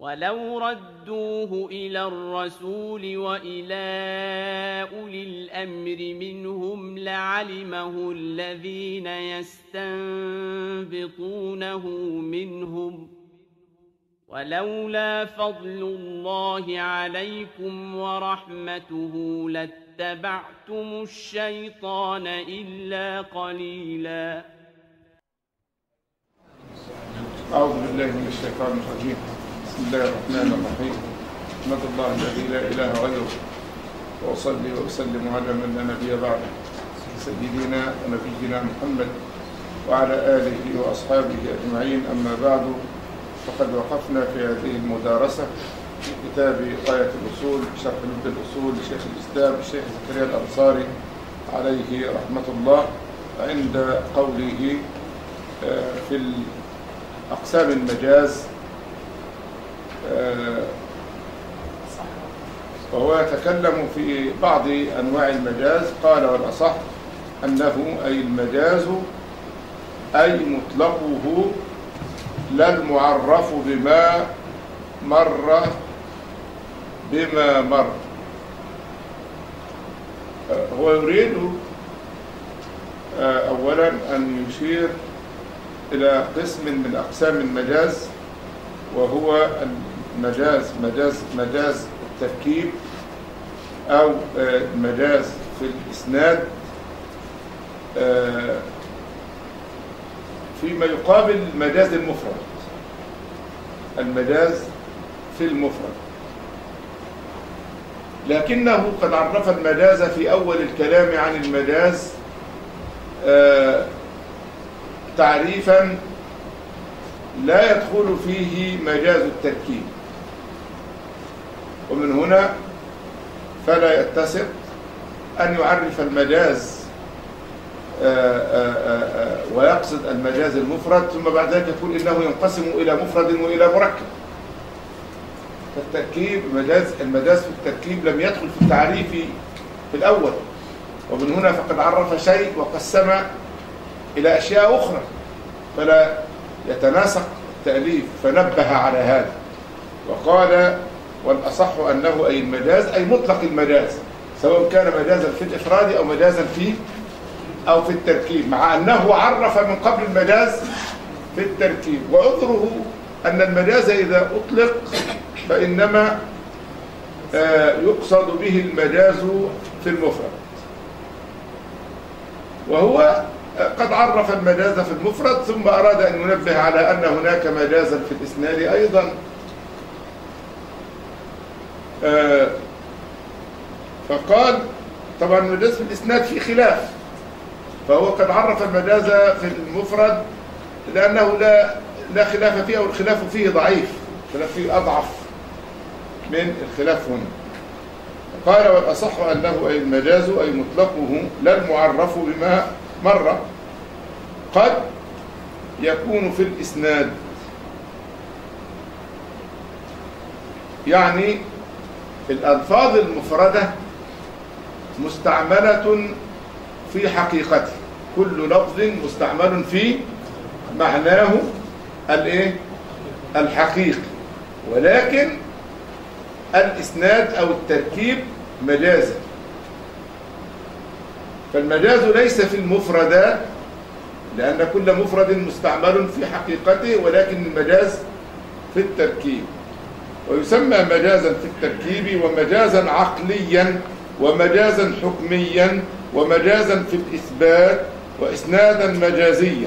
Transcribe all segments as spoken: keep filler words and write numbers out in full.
ولو ردوه إلى الرسول وإلى أولي الأمر منهم لعلمه الذين يستنبطونه منهم ولولا فضل الله عليكم ورحمته لاتبعتم الشيطان إلا قليلا. أعوذ بالله من الشيطان الرجيم. بسم الله الرحمن الرحيم. أحمد الله الذي لا إله غيره وأصلي وأسلم على من لا نبي بعده سيدنا ونبينا محمد وعلى آله وأصحابه أجمعين. أما بعد، فقد وقفنا في هذه المدارسة في كتاب غاية الأصول شرح لب الأصول لشيخ الإسلام الشيخ زكريا الأنصاري عليه رحمة الله، عند قوله في أقسام المجاز، وهو يتكلم في بعض أنواع المجاز. قال: والأصح أنه أي المجاز أي مطلقه لا المعرف بما مر بما مر. هو يريد أولا أن يشير إلى قسم من أقسام المجاز، وهو المجاز مجاز مجاز التركيب أو المجاز في الإسناد، فيما يقابل المجاز المفرد. المجاز في المفرد، لكنه قد عرف المجاز في أول الكلام عن المجاز تعريفا لا يدخل فيه مجاز التركيب، ومن هنا فلا يتسق أن يعرف المجاز ويقصد المجاز المفرد ثم بعد ذلك يقول إنه ينقسم إلى مفرد وإلى مركب. فالتركيب مجاز المجاز في التركيب لم يدخل في التعريف في الأول، ومن هنا فقد عرف شيء وقسم إلى أشياء أخرى، فلا يتناسق التأليف، فنبه على هذا وقال: والأصح أنه أي المجاز أي مطلق المجاز، سواء كان مجازا في الإفراد أو مجازا في أو في التركيب، مع أنه عرف من قبل المجاز في التركيب. وعذره أن المجاز إذا أطلق فإنما يقصد به المجاز في المفرد، وهو قد عرف المجاز في المفرد ثم أراد أن ينبه على أن هناك مجازا في الإسناد أيضا. فقال: طبعا المجاز في الإسناد في خلاف، فهو قد عرف المجاز في المفرد لأنه لا لا خلاف فيه، أو الخلاف فيه ضعيف، الخلاف فيه أضعف من الخلاف هنا. قال: والأصح أنه أي المجاز أي مطلقه لا المعرف بما مر، قد يكون في الإسناد، يعني الألفاظ المفردة مستعملة في حقيقته، كل لفظ مستعمل في معناه الايه الحقيقي، ولكن الإسناد أو التركيب مجازا. فالمجاز ليس في المفردات، لأن كل مفرد مستعمل في حقيقته، ولكن المجاز في التركيب. ويسمى مجازا في التركيب ومجازا عقليا ومجازا حكميا ومجازا في الإثبات وإسنادا مجازيا.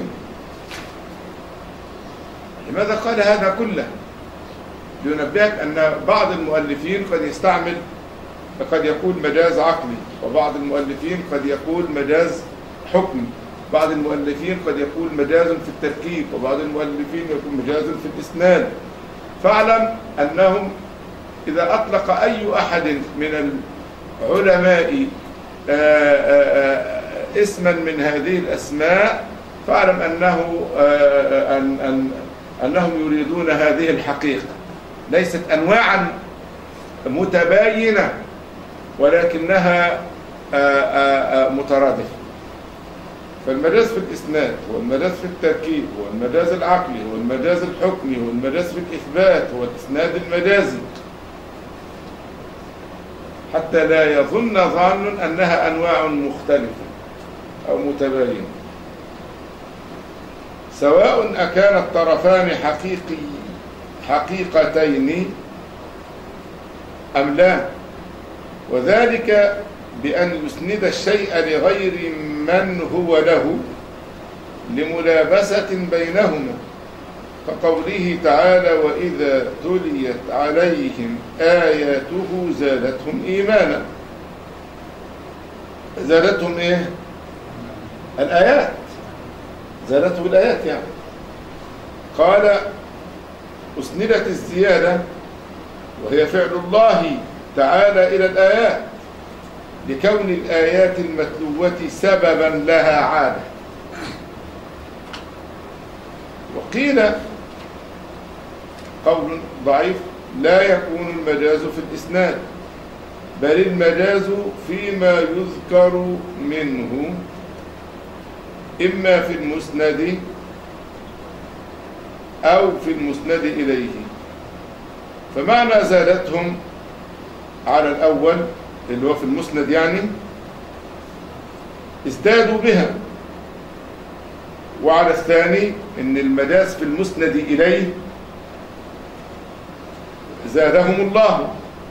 لماذا قال هذا كله؟ لينبهك أن بعض المؤلفين قد يستعمل قد يقول مجاز عقلي، وبعض المؤلفين قد يقول مجاز حكمي، بعض المؤلفين قد يقول مجاز في التركيب، وبعض المؤلفين يقول مجاز في الإسناد. فاعلم أنهم إذا أطلق أي أحد من العلماء اسما من هذه الأسماء فاعلم أنه أن أن أنهم يريدون هذه الحقيقة، ليست أنواعا متباينة ولكنها مترادفة. فالمجاز في الإسناد هو المجاز في التركيب، هو المجاز العقلي، هو المجاز الحكمي، هو المجاز في الإثبات، هو الإسناد المجازي، حتى لا يظن ظان أنها أنواع مختلفة أو متباينة، سواء أكان الطرفان حقيقي حقيقتين أم لا، وذلك بأن يسند الشيء لغير من هو له لملابسة بينهما، كقوله تعالى: وإذا تليت عليهم آياته زادتهم إيمانا. زادتهم إيه؟ الآيات، زادته الآيات يعني. قال: أسندت الزيادة وهي فعل الله تعالى إلى الآيات لكون الآيات المتلوة سببا لها عادة. وقيل قول ضعيف: لا يكون المجاز في الإسناد، بل المجاز فيما يذكر منه إما في المسند أو في المسند إليه. فمعنى زادتهم على الأول اللي هو في المسند يعني ازدادوا بها، وعلى الثاني إن المجاز في المسند إليه زادهم الله.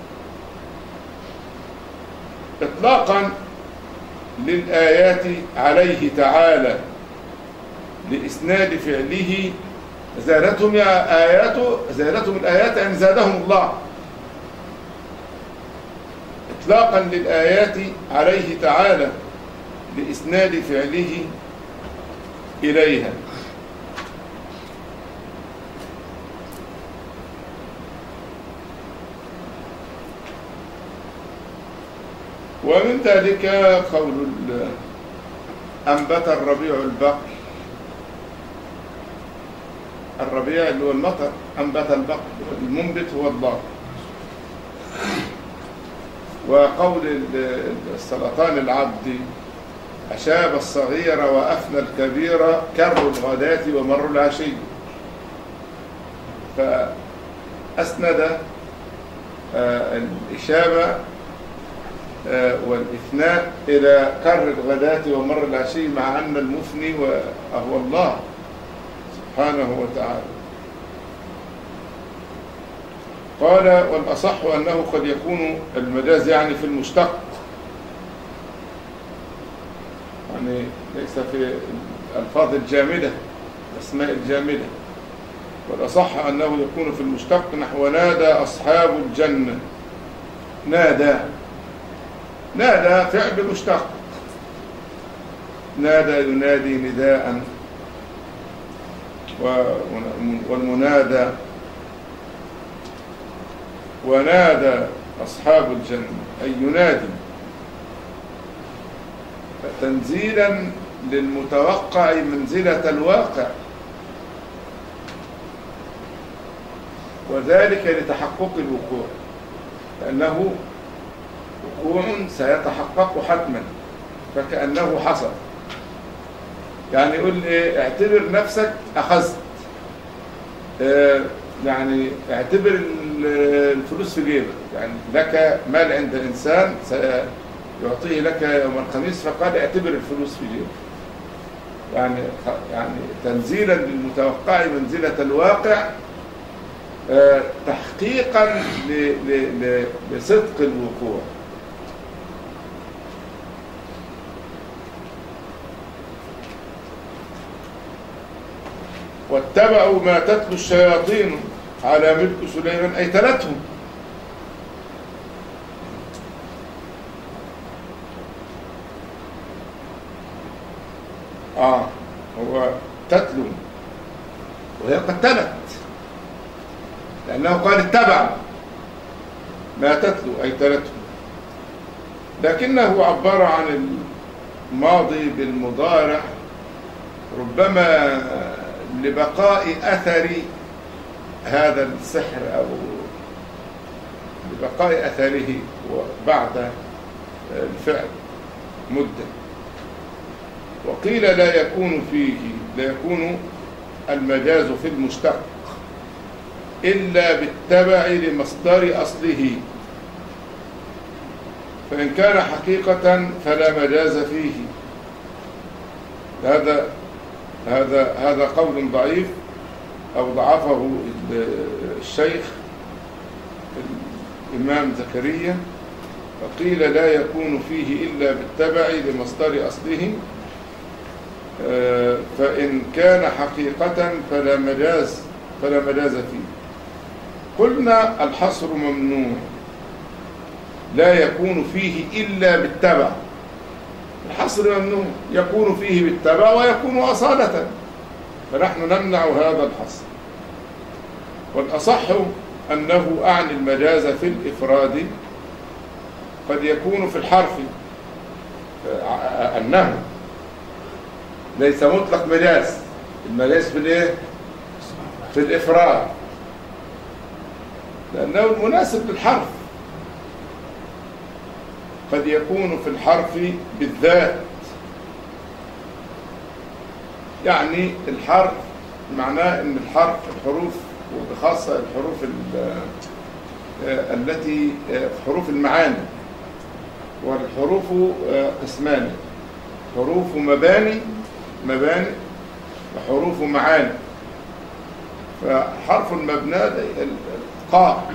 إطلاقا للآيات عليه تعالى لإسناد فعله زادتهم يا آياته، زادتهم الآيات يعني زادهم الله. إطلاقا للآيات عليه تعالى لإسناد فعله إليها. ومن ذلك قول أنبت الربيع البقر، الربيع اللي هو المطر، أنبت البقر، المنبت هو الله. وقول السلطان العبد: أشاب الصغير وأفنى الكبير كر الغداة ومر العشي. فأسند الإشابة والإفناء إلى كر الغداة ومر العشي، مع أن المفني هو الله سبحانه وتعالى. قال: والأصح أنه قد يكون المجاز يعني في المشتق، يعني ليس في الألفاظ الجامدة الأسماء الجامدة. والأصح أنه يكون في المشتق، نحو نادى أصحاب الجنة. نادى، نادى فعل مشتق، نادى ينادي نداء، والمنادى. ونادى أصحاب الجنة أي ينادي، فتنزيلا للمتوقع منزلة الواقع، وذلك لتحقق الوقوع، لأنه وقوع سيتحقق حتما، فكأنه حصل. يعني يقول لي اعتبر نفسك أخذت، اه يعني اعتبر الفلوس في جيبك، يعني لك مال عند إنسان سيعطيه لك يوم الخميس، فقال اعتبر الفلوس في جيبك، يعني يعني تنزيلا للمتوقع منزلة الواقع، اه تحقيقا لصدق الوقوع. واتبعوا ما تتلو الشياطين على ملك سليمان، أي تلتهم. آه هو تتلو وهي قد تلت، لأنه قال اتبعوا ما تتلو أي تلتهم، لكنه عبر عن الماضي بالمضارع، ربما لبقاء أثر هذا السحر أو لبقاء أثره بعد الفعل مدة. وقيل لا يكون فيه لا يكون المجاز في المشتق إلا بالتبع لمصدر أصله، فإن كان حقيقة فلا مجاز فيه. هذا هذا هذا قول ضعيف أو ضعفه الشيخ الإمام زكريا، فقيل لا يكون فيه إلا بالتبع لمصدر أصله، فإن كان حقيقة فلا مجاز فلا مجاز فيه. قلنا الحصر ممنوع، لا يكون فيه إلا بالتبع. الحصر ممنوع، يكون فيه بالتبع ويكون أصالة، فنحن نمنع هذا الحصر. والأصح أنه أعني المجاز في الإفراد، قد يكون في الحرف، أنه ليس مطلق مجاز، المجاز في الايه؟ في الإفراد، لأنه المناسب للحرف. قد يكون في الحرف بالذات، يعني الحرف معناه ان الحرف الحروف، وبخاصة الحروف التي حروف المعاني، والحروف قسمان: حروف مباني مباني وحروف معاني. فحرف المبنى القاف،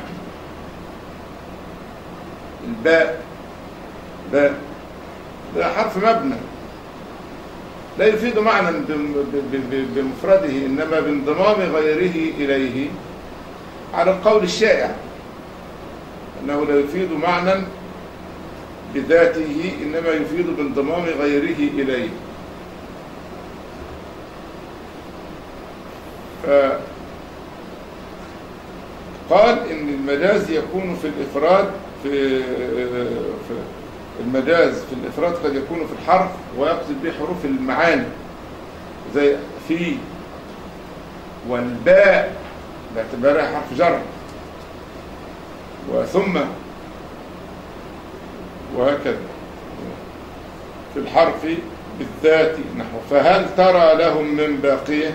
الباء باء ده حرف مبنى لا يفيد معنى بمفرده، إنما بانضمام غيره إليه على القول الشائع، أنه لا يفيد معنى بذاته، إنما يفيد بانضمام غيره إليه. فقال إن المجاز يكون في الإفراد، في, في المجاز في الإفراد قد يكون في الحرف، ويقصد به حروف المعاني زي في والباء باعتبارها حرف جر، وثم، وهكذا في الحرف بالذات نحو فهل ترى لهم من باقية.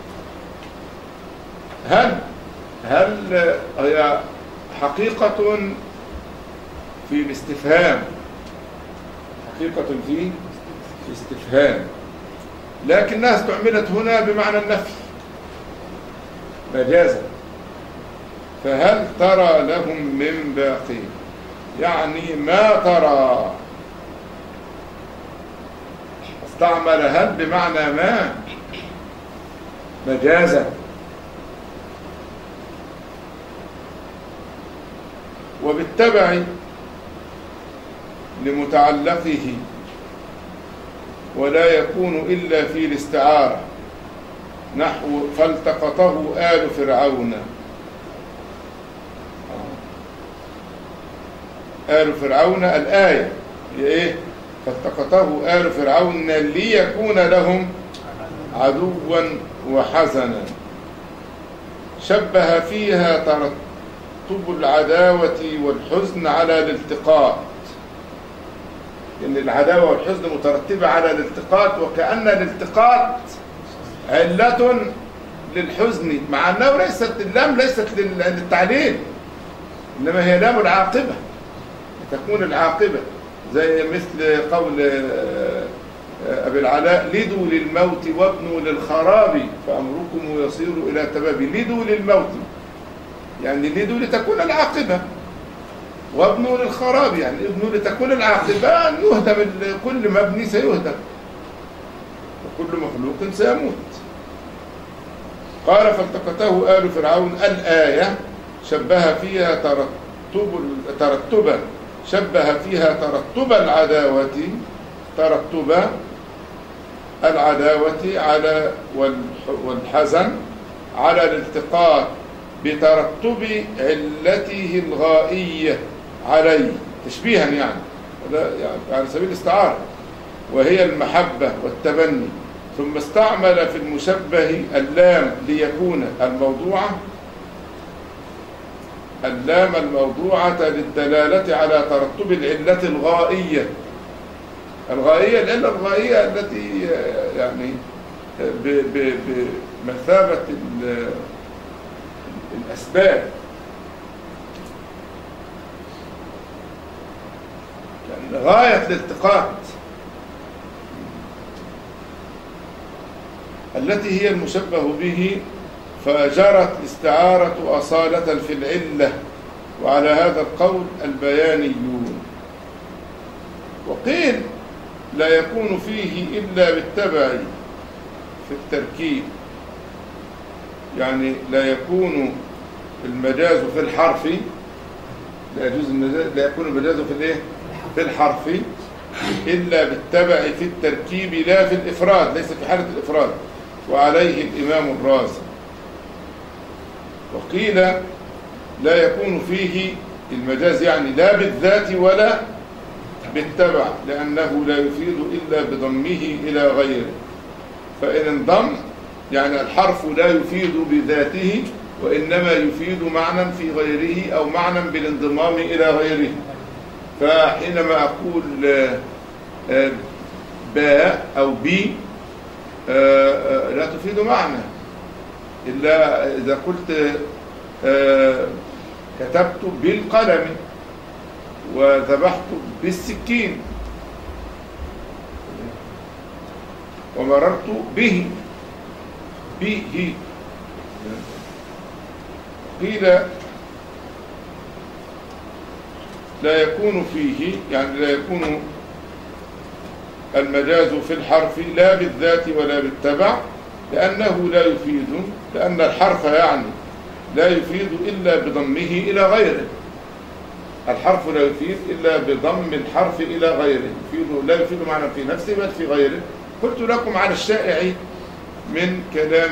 هل هل هي حقيقة في الاستفهام، حقيقة في استفهام، لكنها استعملت هنا بمعنى النفي مجازا. فهل ترى لهم من باقي، يعني ما ترى. استعمل هل بمعنى ما مجازا. وبالتبع لمتعلقه، ولا يكون إلا في الاستعارة، نحو فالتقطه آل فرعون. آل فرعون الآية هي إيه؟ فالتقطه آل فرعون ليكون لهم عدوا وحزنا. شبه فيها ترتب العداوة والحزن على الالتقاط، إن العداوة والحزن مترتبة على الالتقاط، وكأن الالتقاط علة للحزن، مع أنه ليست اللام ليست للتعليل، إنما هي لام العاقبة، تكون العاقبة زي مثل قول أبي العلاء: لدوا للموت وابنوا للخراب فأمركم يصير إلى تباب. لدوا للموت يعني لدوا لتكون العاقبة، وابنوا للخراب يعني ابنوا لتكون العاقبة، أن يهدم كل مبني سيهدم وكل مخلوق سيموت. قال فالتقطه آل فرعون الآية شبه فيها ترتب ترتبا شبه فيها ترتب العداوة ترتب العداوة على والحزن على الالتقاط بترتب علته الغائية عليه، تشبيها يعني يعني على سبيل الاستعارة، وهي المحبة والتبني. ثم استعمل في المشبه اللام ليكون الموضوعة اللام الموضوعة للدلالة على ترتب العلة الغائية الغائية لأن الغائية التي يعني بمثابة الأسباب، يعني غاية الالتقاط التي هي المشبه به، فجرت الاستعارة أصالة في العلة، وعلى هذا القول البيانيون. وقيل لا يكون فيه إلا بالتبع في التركيب، يعني لا يكون المجاز في الحرف، لا يجوز المجاز، لا يكون المجاز في الايه؟ في الحرف إلا بالتبع في التركيب لا في الإفراد، ليس في حالة الإفراد، وعليه الإمام الرازي. وقيل لا يكون فيه المجاز يعني لا بالذات ولا بالتبع، لأنه لا يفيد إلا بضمه إلى غيره، فإن انضم يعني الحرف لا يفيد بذاته، وإنما يفيد معنى في غيره أو معنى بالانضمام إلى غيره. فحينما أقول باء أو بي لا تفيد معنى إلا إذا قلت كتبت بالقلم وذبحت بالسكين ومررت به به. قيل لا يكون فيه يعني لا يكون المجاز في الحرف لا بالذات ولا بالتبع، لأنه لا يفيد، لأن الحرف يعني لا يفيد إلا بضمه إلى غيره. الحرف لا يفيد إلا بضم الحرف إلى غيره، يفيد لا يفيد معنى في نفسه بل في غيره. قلت لكم على الشائع من كلام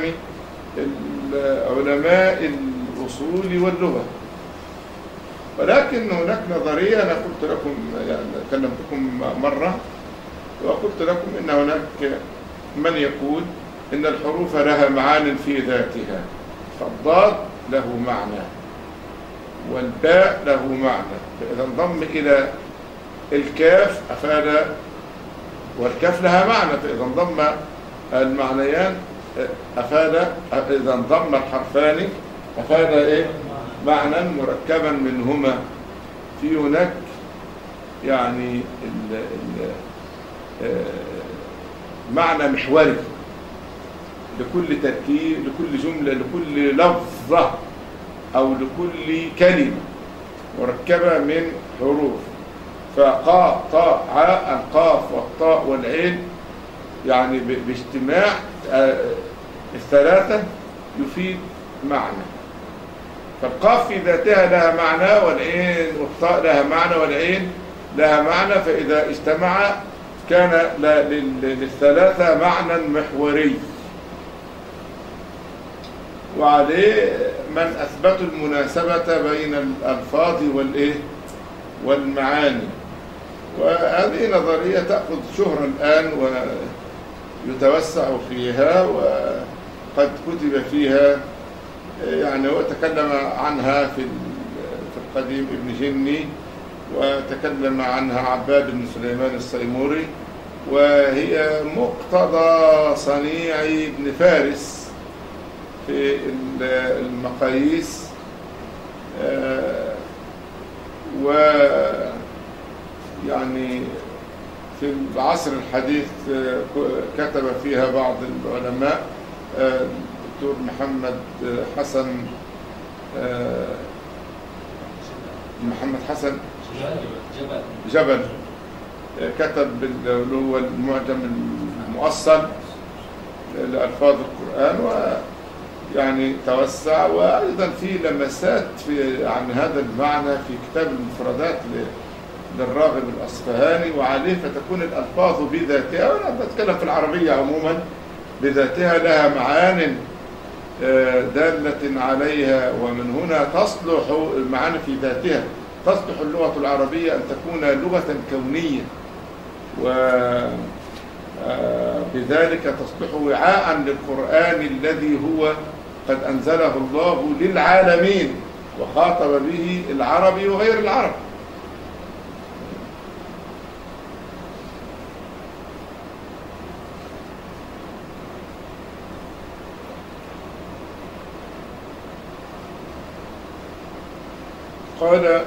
علماء الأصول واللغة، ولكن هناك نظرية أنا قلت لكم، يعني كلمتكم مرة وقلت لكم إن هناك من يقول إن الحروف لها معان في ذاتها، فالضاد له معنى والباء له معنى، فإذا انضم إلى الكاف أفاد، والكاف لها معنى، فإذا انضم المعنيان أفاد، إذا انضم الحرفان أفاد إيه؟ معنى مركبا منهما. في هناك يعني ال ال معنى محوري لكل تركيب، لكل جملة، لكل لفظة أو لكل كلمة مركبة من حروف. فقاف طاء عاء، القاف والطاء والعين يعني باجتماع الثلاثة يفيد معنى. فالقاف في ذاتها لها معنى، والعين والطاء لها معنى، والعين لها معنى، فإذا اجتمع كان للثلاثة معنى محوري. وعليه من أثبتوا المناسبة بين الألفاظ والإيه والمعاني. وهذه نظرية تأخذ شهرة الآن ويتوسع فيها، وقد كتب فيها يعني، وتكلم عنها في في القديم ابن جني، وتكلم عنها عباد بن سليمان السيموري، وهي مقتضى صنيع ابن فارس في المقاييس، ويعني في العصر الحديث كتب فيها بعض العلماء، الدكتور محمد حسن محمد حسن جبل كتب اللي هو المعجم المؤصل لألفاظ القرآن، ويعني توسع. وأيضا في لمسات في عن هذا المعنى في كتاب المفردات للراغب الأصفهاني، وعليه فتكون الألفاظ بذاتها، وأنا بتكلم في العربية عموما، بذاتها لها معان دالة عليها، ومن هنا تصلح المعاني في ذاتها، تصلح اللغة العربية أن تكون لغة كونية، وبذلك تصلح وعاء للقرآن الذي هو قد أنزله الله للعالمين، وخاطب به العربي وغير العرب. قال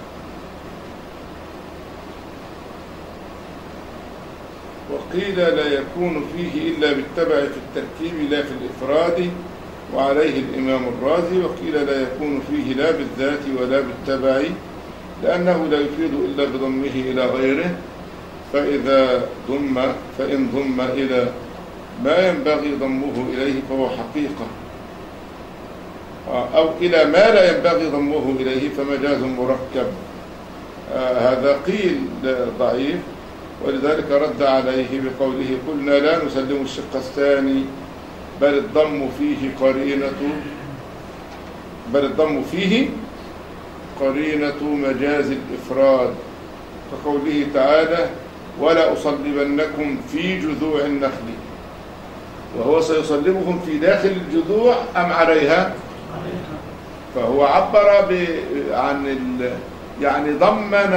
وقيل لا يكون فيه إلا بالتبع في التركيب لا في الإفراد، وعليه الإمام الرازي. وقيل لا يكون فيه لا بالذات ولا بالتبع، لأنه لا يفيد إلا بضمه إلى غيره، فإذا ضم فإن ضم إلى ما ينبغي ضمه إليه فهو حقيقة، أو إلى ما لا ينبغي ضمه إليه فمجاز مركب. آه هذا قيل ضعيف، ولذلك رد عليه بقوله قلنا لا نسلم الشق الثاني، بل الضم فيه قرينة بل الضم فيه قرينة مجاز الإفراد، كقوله تعالى ولا أصلبنكم في جذوع النخل، وهو سيصلبهم في داخل الجذوع أم عليها؟ فهو عبر عن ال يعني ضمن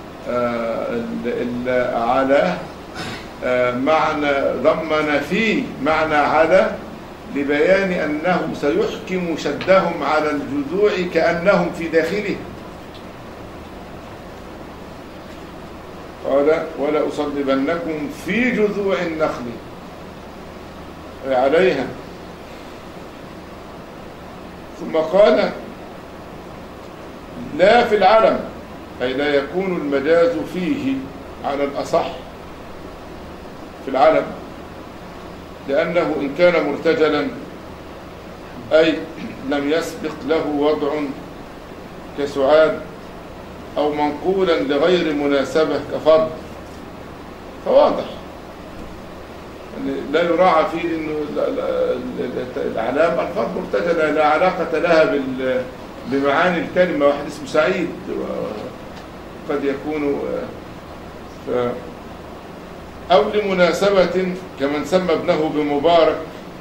على معنى ضمن في معنى على، لبيان أنه سيحكم شدهم على الجذوع كأنهم في داخله. قال ولا أصلبنكم في جذوع النخل أي عليها. ثم قال لا في العلم، أي لا يكون المجاز فيه على الأصح في العلم، لأنه إن كان مرتجلا أي لم يسبق له وضع كسعاد، أو منقولا لغير مناسبة كفضل، فواضح يعني لا يراعى فيه إنه الأعلام ألفاظ مرتجلة لا علاقة لها بمعاني الكلمة. واحد اسمه سعيد قد يكون ف أو لمناسبة كمن سمى ابنه بمبارك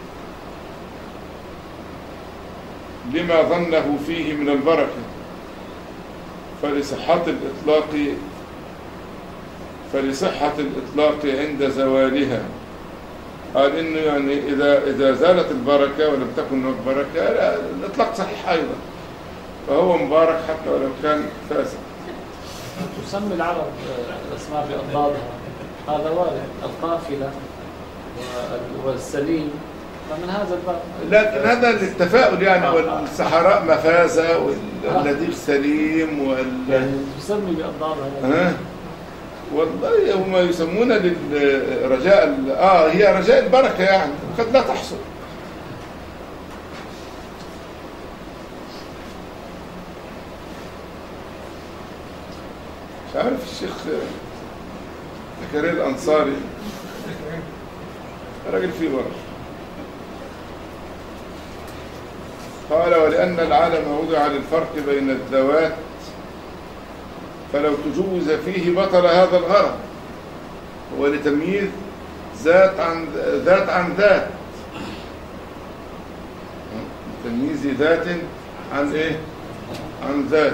لما ظنه فيه من البركة، فلصحة الإطلاق فلصحة الإطلاق عند زوالها. قال إنه يعني إذا إذا زالت البركة ولم تكن هناك بركة الإطلاق صحيح أيضا، فهو مبارك حتى ولو كان فاسد. تسمي العرب الأسماء بأضدادها، هذا وارد، القافلة والسليم، فمن هذا الباب. لكن هذا التفاؤل يعني، والسحراء مفازة واللذيذ سليم وال يعني تسمي بأضدادها. والله هم يسمون للرجاء اه هي رجاء البركة يعني قد لا تحصل. مش عارف الشيخ زكريا الأنصاري راجل فيه ورش قال ولأن العالم وضع للفرق بين الذوات، فلو تجوز فيه بطل هذا الغرض، هو لتمييز ذات عن ذات عن ذات، تمييز ذات عن ايه؟ عن ذات.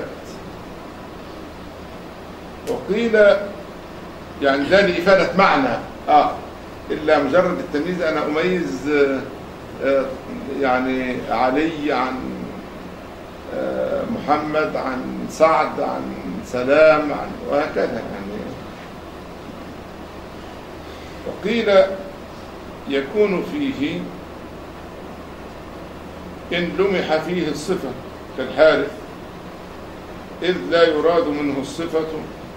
وقيل يعني ده لإفادة معنى آه إلا مجرد التمييز، أنا أميز آه يعني علي عن آه محمد، عن سعد، عن سلام، عن وهكذا يعني. وقيل يكون فيه إن لمح فيه الصفة كالحارث، إذ لا يراد منه الصفة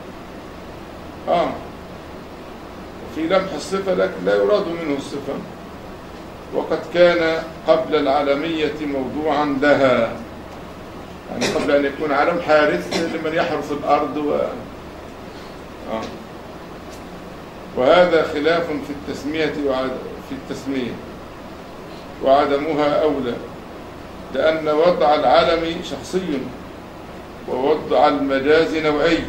آه وفي لمح الصفة لكن لا يراد منه الصفة، وقد كان قبل العالمية موضوعا لها، يعني قبل أن يكون علم حارث لمن يحرث الأرض و... آه. وهذا خلاف في التسمية وعد... في التسمية وعدمها أولى، لأن وضع العلم شخصي ووضع المجاز نوعي.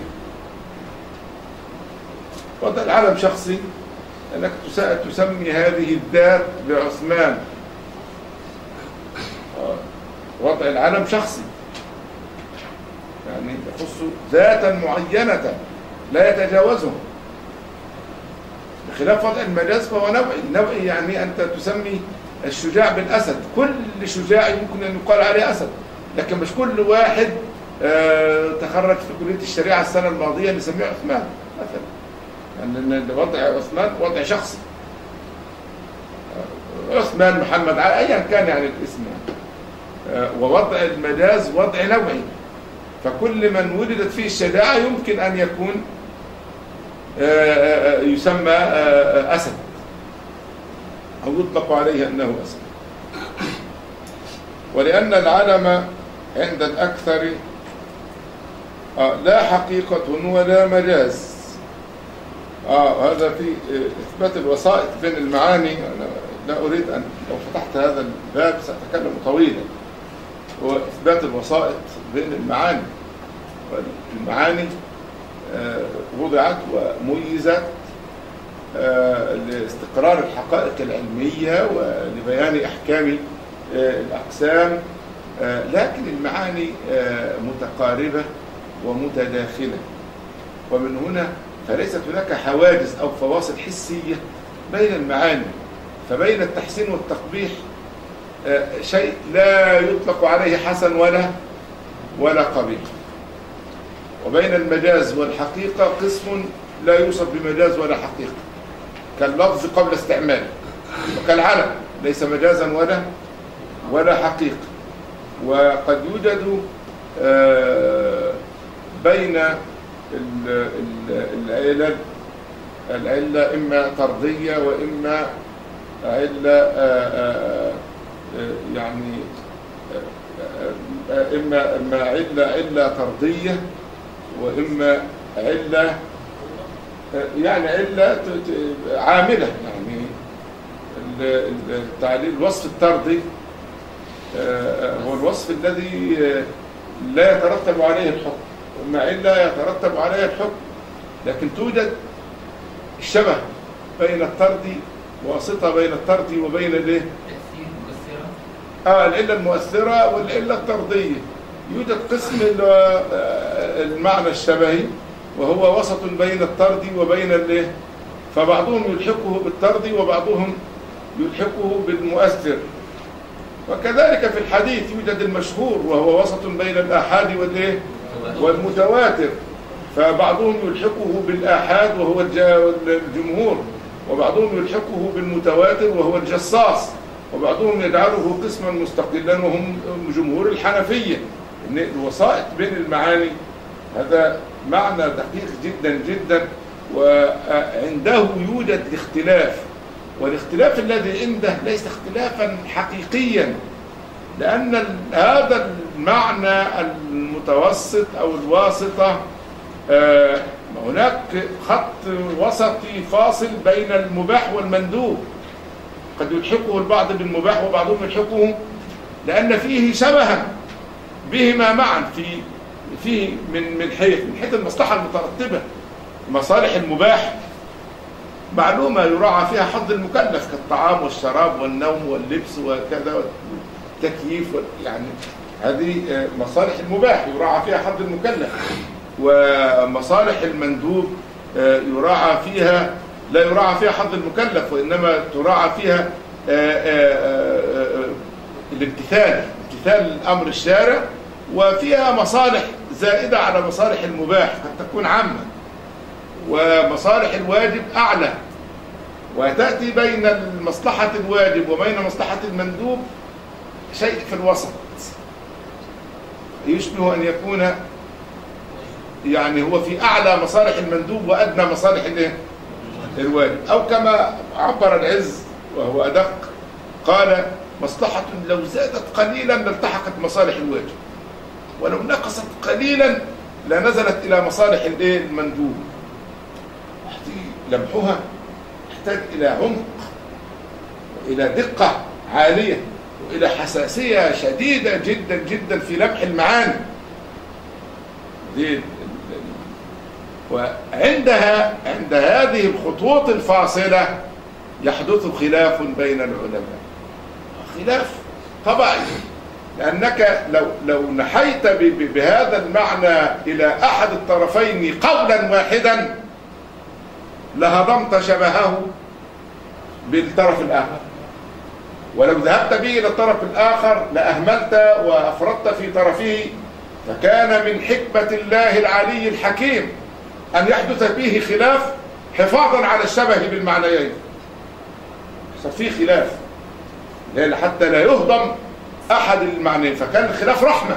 وضع العلم شخصي أنك تسمي هذه الذات بعثمان، وضع العلم شخصي يعني يخص ذاتا معينة لا يتجاوزه، بخلاف وضع المجاز فهو نوعي. نوعي يعني أنت تسمي الشجاع بالأسد، كل شجاع يمكن أن يقال عليه أسد، لكن مش كل واحد تخرج في كلية الشريعة السنة الماضية نسميه عثمان مثلا، لأن يعني وضع عثمان وضع شخصي، عثمان محمد أيا كان يعني الاسم يعني. ووضع المجاز وضع نوعي، فكل من ولدت فيه الشجاعة يمكن أن يكون يسمى أسد أو يطلق عليه أنه أسد. ولأن العلم عند الأكثر لا حقيقة ولا مجاز. آه هذا في إثبات الوسائط بين المعاني. أنا لا أريد أن لو فتحت هذا الباب سأتكلم طويلا. هو إثبات الوسائط بين المعاني. والمعاني آه وضعت وميزت آه لاستقرار الحقائق العلمية ولبيان أحكام آه الأقسام، آه لكن المعاني آه متقاربة ومتداخلة، ومن هنا فليست هناك حواجز أو فواصل حسية بين المعاني. فبين التحسين والتقبيح شيء لا يطلق عليه حسن ولا ولا قبيح، وبين المجاز والحقيقة قسم لا يوصف بمجاز ولا حقيقة، كاللفظ قبل استعماله، وكالعلم ليس مجازا ولا ولا حقيقة. وقد يوجد بين العلل العلة إما طردية وإما علة يعني إما إما علة علة طردية وإما علة يعني علة عاملة. يعني التعليل الوصف الطردي هو الوصف الذي لا يترتب عليه الحكم، وإما علة يترتب عليه الحكم، لكن توجد الشبه بين الطرد، واسطة بين الطرد وبين الايه؟ اه العلة المؤثرة والعلة الطردية. يوجد قسم المعنى الشبهي وهو وسط بين الطرد وبين الايه؟ فبعضهم يلحقه بالطرد وبعضهم يلحقه بالمؤثر. وكذلك في الحديث يوجد المشهور وهو وسط بين الآحاد والايه؟ والمتواتر، فبعضهم يلحقه بالآحاد وهو الجمهور، وبعضهم يلحقه بالمتواتر وهو الجصاص، وبعضهم يجعله قسما مستقلا وهم جمهور الحنفية. إن الوسائط بين المعاني هذا معنى دقيق جدا جدا، وعنده يوجد الاختلاف، والاختلاف الذي عنده ليس اختلافا حقيقيا، لأن هذا المعنى المتوسط أو الواسطة آه هناك خط وسطي فاصل بين المباح والمندوب، قد يلحقه البعض بالمباح وبعضهم يلحقه لأن فيه شبها بهما معا في فيه من من حيث من حيث المصلحة المترتبة. مصالح المباح معلومة يراعى فيها حظ المكلف كالطعام والشراب والنوم واللبس وكذا والتكييف، يعني هذه مصالح المباح يراعى فيها حظ المكلف. ومصالح المندوب يراعى فيها لا يراعى فيها حظ المكلف، وإنما تراعى فيها الامتثال امتثال الأمر الشارع، وفيها مصالح زائدة على مصالح المباح قد تكون عامة، ومصالح الواجب أعلى، وتأتي بين مصلحة الواجب وبين مصلحة المندوب شيء في الوسط يشبه أن يكون يعني هو في أعلى مصالح المندوب وأدنى مصالح الواجب. أو كما عبر العز وهو أدق قال: مصلحة لو زادت قليلا لالتحقت مصالح الواجب، ولو نقصت قليلا لنزلت إلى مصالح المندوب. لمحها يحتاج إلى عمق وإلى دقة عالية وإلى حساسية شديدة جدا جدا في لمح المعاني دي. وعندها عند هذه الخطوط الفاصلة يحدث خلاف بين العلماء، خلاف طبيعي، لأنك لو لو نحيت بهذا المعنى إلى أحد الطرفين قولا واحدا لهضمت شبهه بالطرف الآخر، ولو ذهبت به إلى الطرف الآخر لأهملت وأفرطت في طرفه فكان من حكمة الله العلي الحكيم أن يحدث فيه خلاف حفاظا على الشبه بالمعنيين. صار فيه خلاف حتى لا يهضم أحد المعنيين، فكان الخلاف رحمة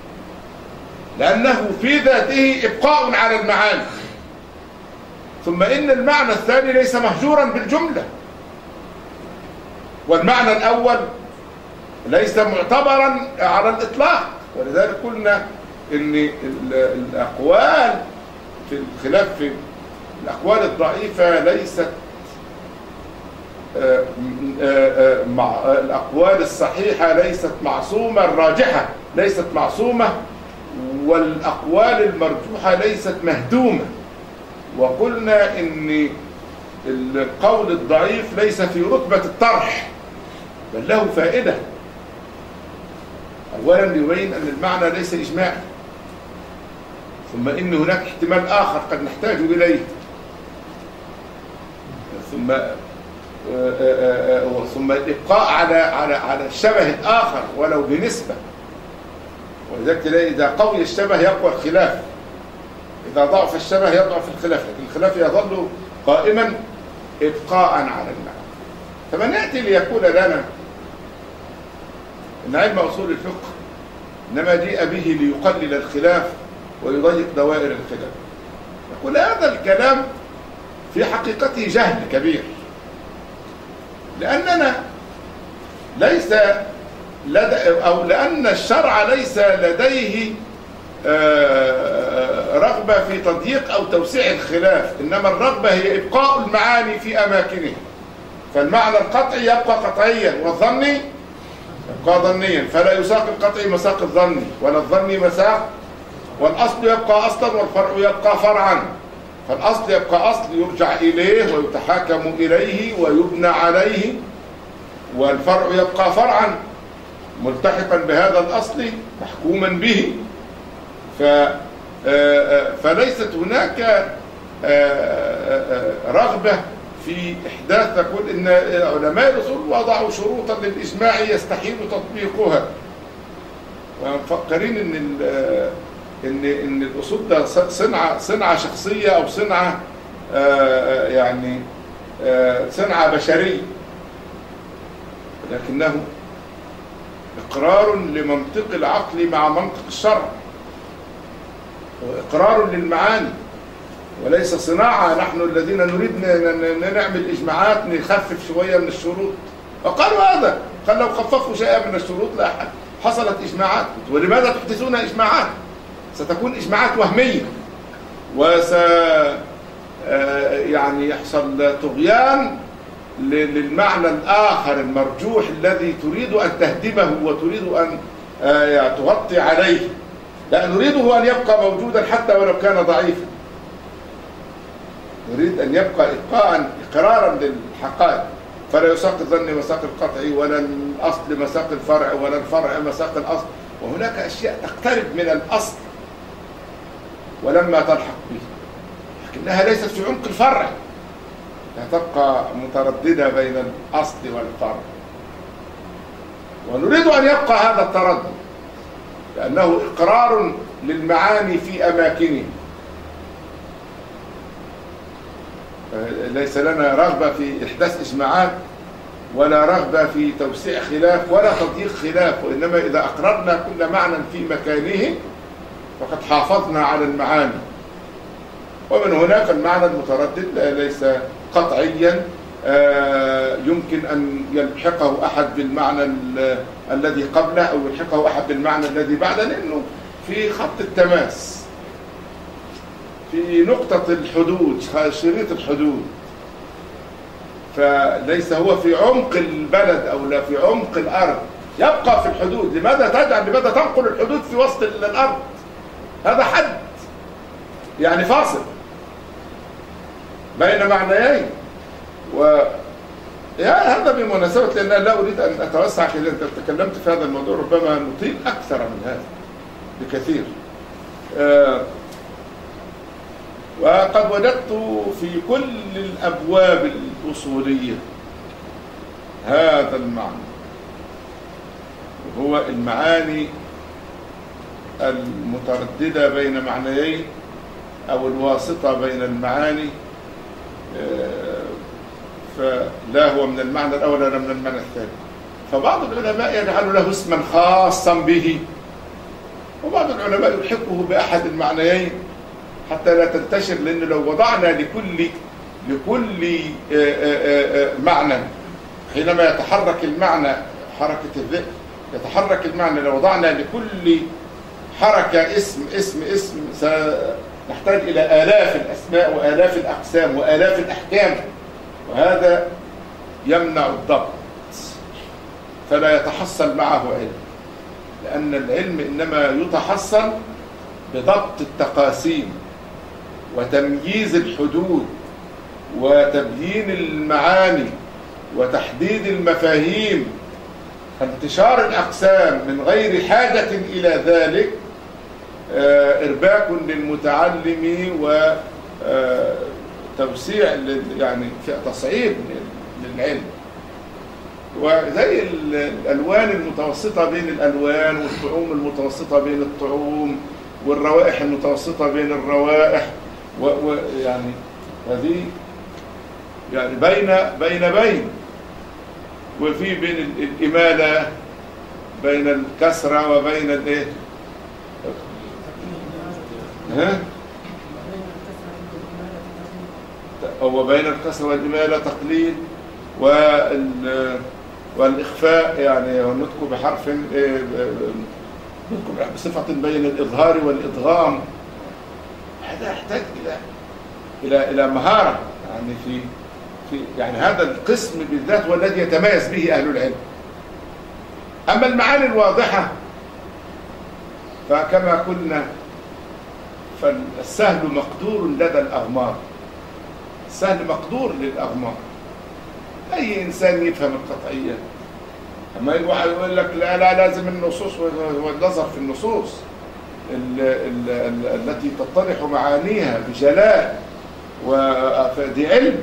لأنه في ذاته إبقاء على المعاني. ثم إن المعنى الثاني ليس مهجورا بالجملة، والمعنى الأول ليس معتبرا على الإطلاق. ولذلك قلنا إن الأقوال في الخلاف في الأقوال الضعيفة ليست مع الأقوال الصحيحة ليست معصومة، الراجحة ليست معصومة، والأقوال المرجوحة ليست مهدومة. وقلنا إن القول الضعيف ليس في رتبة الطرح بل له فائدة. أولا يبين أن المعنى ليس إجماعي، ثم إن هناك احتمال آخر قد نحتاج إليه، ثم ثم الإبقاء على على على الشبه الآخر ولو بنسبة. ولذلك تلاقي إذا قوي الشبه يقوى الخلاف، إذا ضعف الشبه يضعف الخلاف، لكن الخلاف يظل قائما إبقاء على المعنى. فمن يأتي ليقول لنا إن علم أصول الفقه إنما جيء به ليقلل الخلاف ويضيق دوائر الخلاف، يقول هذا الكلام في حقيقته جهل كبير، لأننا ليس لدى أو لأن الشرع ليس لديه رغبة في تضييق أو توسيع الخلاف، إنما الرغبة هي إبقاء المعاني في أماكنها. فالمعنى القطعي يبقى قطعيا والظني يبقى ظنيا، فلا يساق القطعي مساق الظني ولا الظني مساق، والأصل يبقى أصلا والفرع يبقى فرعا. فالأصل يبقى أصل يرجع إليه ويتحاكم إليه ويبنى عليه، والفرع يبقى فرعا ملتحقا بهذا الأصل محكوما به. فليست هناك رغبة في إحداث، تقول إن علماء الأصول وضعوا شروطا للإجماع يستحيل تطبيقها، ومفكرين إن إن إن الأصول ده صنعة صنعة شخصية أو صنعة يعني صنعة بشرية، لكنه إقرار لمنطق العقل مع منطق الشرع، وإقرار للمعاني وليس صناعة نحن الذين نريد نعمل إجماعات نخفف شوية من الشروط. وقالوا هذا، قال لو خففوا شيئا من الشروط لا حصلت إجماعات. ولماذا تحدثون إجماعات؟ ستكون إجماعات وهمية، وس يعني يحصل طغيان للمعنى الآخر المرجوح الذي تريد أن تهدمه وتريد أن تغطي عليه. لا، نريده أن يبقى موجودا حتى ولو كان ضعيفا، نريد أن يبقى إبقاء إقرارا للحقائق، فلا يساق الظن مساق القطعي ولا الأصل مساق الفرع ولا الفرع مساق الأصل. وهناك أشياء تقترب من الأصل ولما تلحق به، لكنها ليست في عمق الفرع، لا تبقى مترددة بين الأصل والفرع. ونريد أن يبقى هذا التردد لأنه إقرار للمعاني في أماكنه. ليس لنا رغبة في إحداث إجماعات ولا رغبة في توسيع خلاف ولا تضييق خلاف، وإنما إذا أقررنا كل معنى في مكانه فقد حافظنا على المعاني. ومن هناك المعنى المتردد ليس قطعيا يمكن أن يلحقه أحد بالمعنى الذي قبله أو يلحقه أحد بالمعنى الذي بعده، لأنه في خط التماس، في نقطة الحدود، شريط الحدود، فليس هو في عمق البلد أو لا في عمق الأرض، يبقى في الحدود. لماذا تجعل لماذا تنقل الحدود في وسط الأرض؟ هذا حد يعني فاصل بين معنيين. و يا هذا بمناسبة، لأن لا أريد أن أتوسع كذا، أنت تكلمت في هذا الموضوع ربما نطيل أكثر من هذا بكثير. آه وقد وجدت في كل الأبواب الأصولية هذا المعنى، وهو المعاني المترددة بين معنيين أو الواسطة بين المعاني، فلا هو من المعنى الأول ولا من المعنى الثاني. فبعض العلماء يجعل له اسما خاصا به، وبعض العلماء يلحقه بأحد المعنيين حتى لا تنتشر، لأن لو وضعنا لكل لكل معنى حينما يتحرك المعنى حركة الذئب، يتحرك المعنى، لو وضعنا لكل حركة اسم اسم اسم سنحتاج إلى آلاف الأسماء وآلاف الأقسام وآلاف الأحكام، وهذا يمنع الضبط، فلا يتحصل معه علم، لأن العلم إنما يتحصل بضبط التقاسيم وتمييز الحدود وتبيين المعاني وتحديد المفاهيم. فانتشار الأقسام من غير حاجة إلى ذلك إرباك للمتعلم وتوسيع يعني تصعيب للعلم. وزي الألوان المتوسطة بين الألوان، والطعوم المتوسطة بين الطعوم، والروائح المتوسطة بين الروائح، ويعني هذه يعني بين بين بين وفي بين الإمالة بين الكسرة وبين الايه ها هو بين الكسرة والإمالة تقليل، وال والإخفاء يعني والنطق بحرف نطق بصفة بين الإظهار والإدغام. هذا يحتاج إلى إلى إلى مهارة يعني في في يعني هذا القسم بالذات هو الذي يتميز به أهل العلم. أما المعاني الواضحة فكما قلنا فالسهل مقدور لدى الأغمار، السهل مقدور للأغمار، أي إنسان يفهم القطعية. أما واحد يقول لك لا لا لازم النصوص، والنظر في النصوص ال ال ال التي تتضح معانيها بجلاء، ودي علم،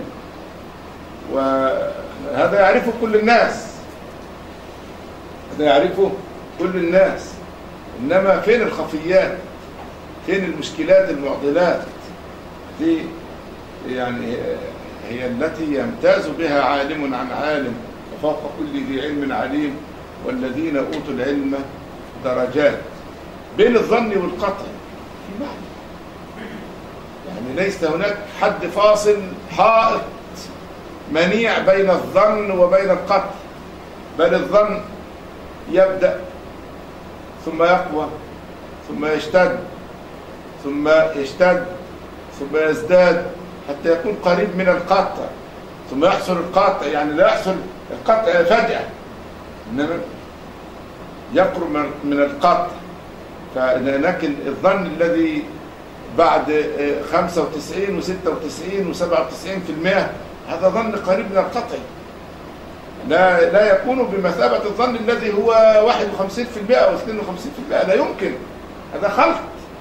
وهذا يعرفه كل الناس، هذا يعرفه كل الناس. إنما فين الخفيات، فين المشكلات المعضلات دي يعني هي التي يمتاز بها عالم عن عالم، وفوق كل ذي علم عليم، والذين أوتوا العلم درجات. بين الظن والقطع في معنى، يعني ليس هناك حد فاصل حائط منيع بين الظن وبين القطع، بل الظن يبدأ ثم يقوى ثم يشتد ثم يشتد ثم يزداد حتى يكون قريب من القطع، ثم يحصل القطع، يعني لا يحصل القطع فجأة، إنما يقرب من القطع. فلكن الظن الذي بعد خمسة وتسعين وستة وتسعين وسبعة وتسعين في المئة هذا ظن قريب من القطع، لا لا يكون بمثابة الظن الذي هو واحد وخمسين في المئة أو اثنين وخمسين في المئة، لا يمكن، هذا خلط.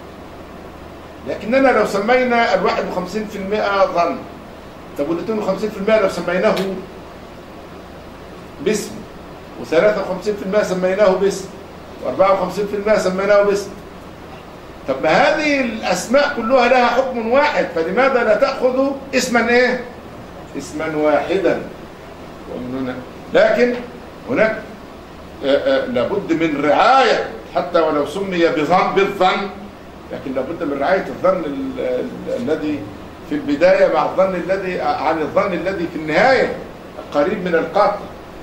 لكننا لو سمينا الواحد وخمسين في المئة ظن، طب والاثنين وخمسين في المئة لو سميناه باسم، وثلاثة وخمسين في المئة سميناه باسم، وأربعة وخمسين في المئة سميناه باسم، طب ما هذه الأسماء كلها لها حكم واحد، فلماذا لا تأخذ اسما ايه؟ اسما واحدا. ومن هنا لكن هناك لابد من رعاية، حتى ولو سمي بظن بالظن، لكن لابد من رعاية الظن الذي في البداية مع الظن الذي عن الظن الذي في النهاية قريب من القطع.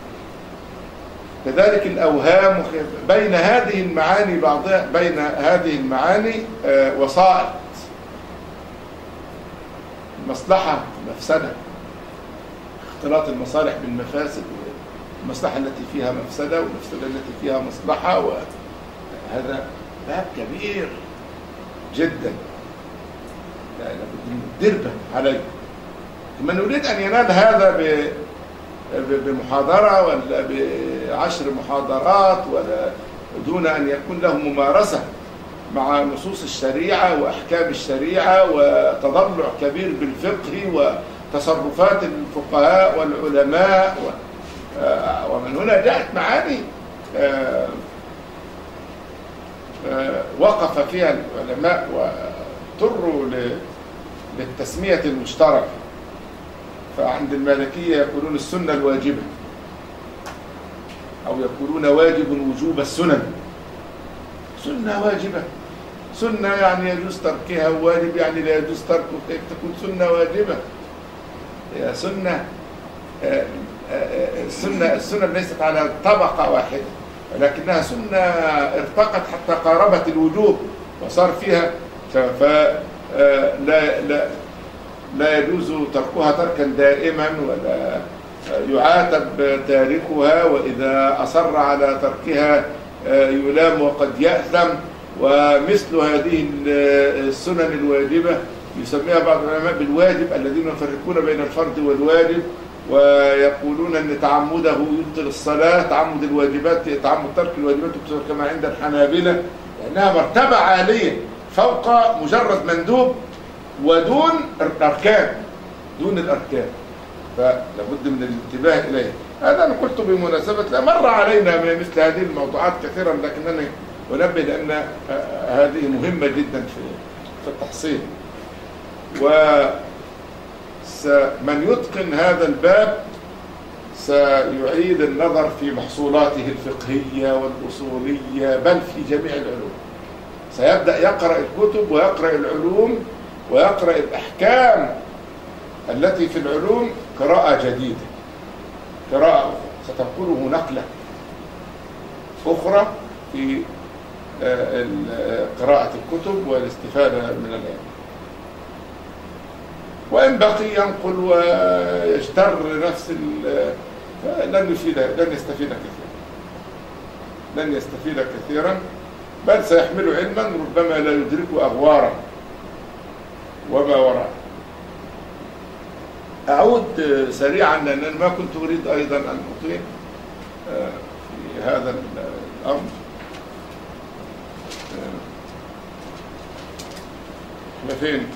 كذلك الأوهام بين هذه المعاني بعضها، بين هذه المعاني وسائط، مصلحة مفسدة، اختلاط المصالح بالمفاسد، المصلحة التي فيها مفسدة والمفسدة التي فيها مصلحة، وهذا باب كبير جدا لابد من الدربة عليه. من يريد أن ينال هذا بمحاضرة ولا بعشر محاضرات ولا دون أن يكون له ممارسة مع نصوص الشريعة وأحكام الشريعة وتضلع كبير بالفقه وتصرفات الفقهاء والعلماء، ومن هنا جاءت معاني وقف فيها العلماء واضطروا للتسمية المشتركة. فعند المالكية يقولون السنة الواجبة، أو يقولون واجب وجوب السنن. سنة واجبة، سنة يعني يجوز تركها، وواجب يعني لا يجوز تركه، كيف تكون سنة واجبة؟ هي سنة السنة السنة ليست على طبقة واحدة، ولكنها سنة ارتقت حتى قاربت الوجوب وصار فيها، فلا لا لا يجوز تركها تركا دائما، ولا يعاتب تاركها، وإذا أصر على تركها يلام وقد يأثم. ومثل هذه السنن الواجبة يسميها بعض العلماء بالواجب، الذين يفرقون بين الفرض والواجب، ويقولون أن تعمده يبطل الصلاة، تعمد الواجبات تعمد ترك الواجبات يبطل كما عند الحنابلة، لأنها مرتبة عالية فوق مجرد مندوب ودون الأركان، دون الأركان، فلابد من الانتباه إليه. هذا أنا قلت بمناسبة، لا مر علينا مثل هذه الموضوعات كثيرا، لكنني أنبه لأن هذه مهمة جدا في في التحصيل. ومن يتقن هذا الباب سيعيد النظر في محصولاته الفقهية والأصولية، بل في جميع العلوم. سيبدأ يقرأ الكتب ويقرأ العلوم ويقرأ الأحكام التي في العلوم قراءة جديدة، قراءة ستنقله نقلة أخرى في قراءة الكتب والاستفادة من العلم. وإن بقي ينقل ويجتر نفس لن يفيد لن يستفيد كثيرا لن يستفيد كثيرا بل سيحمل علما ربما لا يدرك أغواره وما وراءه. أعود سريعا لأن أنا ما كنت أريد أيضا أن أطيل في هذا الأمر. احنا فين؟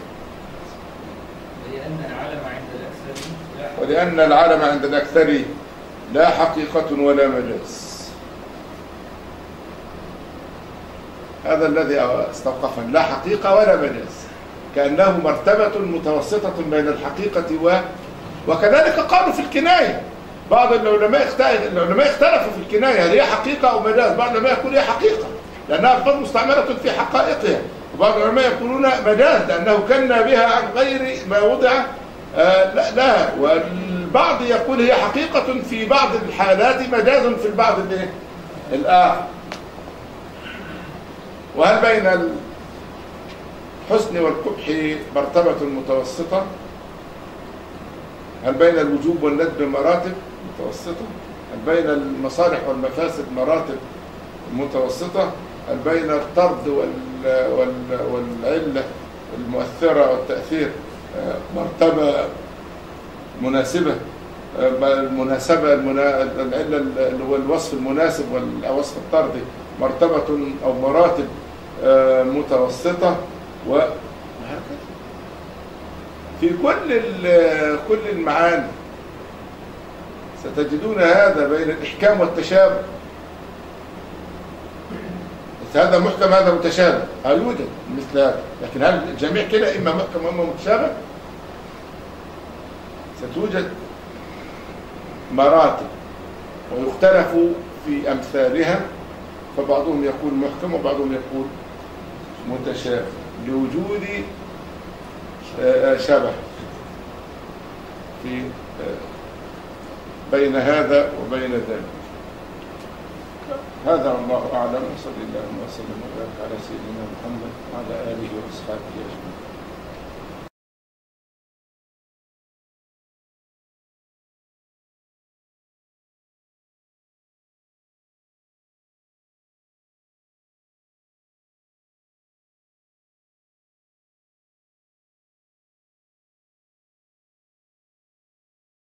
ولأن العالم عند الأكثر ولأن العالم عند الأكثر لا حقيقة ولا مجاز. هذا الذي استوقفني، لا حقيقة ولا مجاز، كأنه مرتبة متوسطة بين الحقيقة و... وكذلك قالوا في الكناية. بعض العلماء العلماء اختلفوا في الكناية، هل هي حقيقة أو مجاز؟ بعض العلماء يقول هي حقيقة لأنها ألفاظ مستعملة في حقائقها، وبعض العلماء يقولون مجاز لأنه كنا بها عن غير ما وضع آه لها، والبعض يقول هي حقيقة في بعض الحالات، مجاز في البعض الآخر. وهل بين الحسن والقبح مرتبة متوسطة؟ هل بين الوجوب والندب مراتب متوسطة؟ هل بين المصالح والمفاسد مراتب متوسطة؟ هل بين الطرد والعلة المؤثرة والتأثير مرتبة مناسبة؟ المناسبة العلة اللي هو الوصف المناسب والوصف الطردي مرتبة أو مراتب متوسطة، وهكذا في كل كل المعاني ستجدون هذا بين الإحكام والتشابه. هذا محكم هذا متشابه، لا يوجد مثل هذا، لكن هل الجميع كده إما محكم وإما متشابه؟ ستوجد مراتب ويختلف في أمثالها، فبعضهم يقول محكم وبعضهم يقول متشابه لوجود شبه في بين هذا وبين ذلك. هذا الله أعلم، وصلى الله وسلم وبارك على سيدنا محمد وعلى آله وأصحابه أجمعين.